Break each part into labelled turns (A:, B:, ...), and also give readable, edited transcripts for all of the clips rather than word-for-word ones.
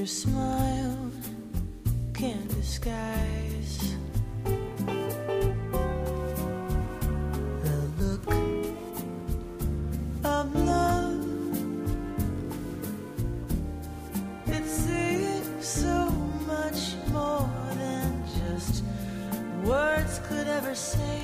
A: your smile can't disguise the look of love. It seems so much more than just words could ever say.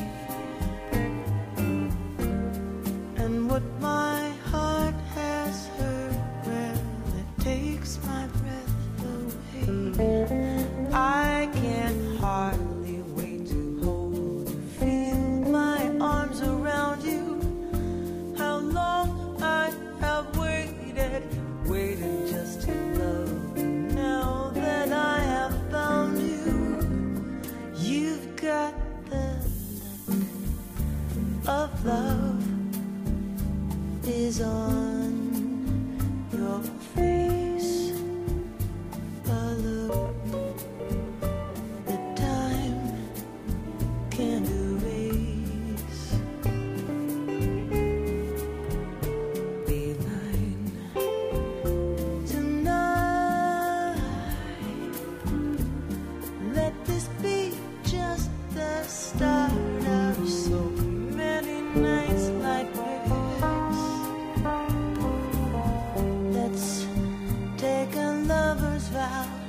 A: And what my heart has heard, well, it takes my breath away. I can't hardly wait to hold you, feel my arms around you. How long I have waited just to love you. Now that I have found you, you've got the look of love is on your face, a look that time can't erase. Be mine tonight. Let this be just the start of so many nights like this. Let's take a lover's vow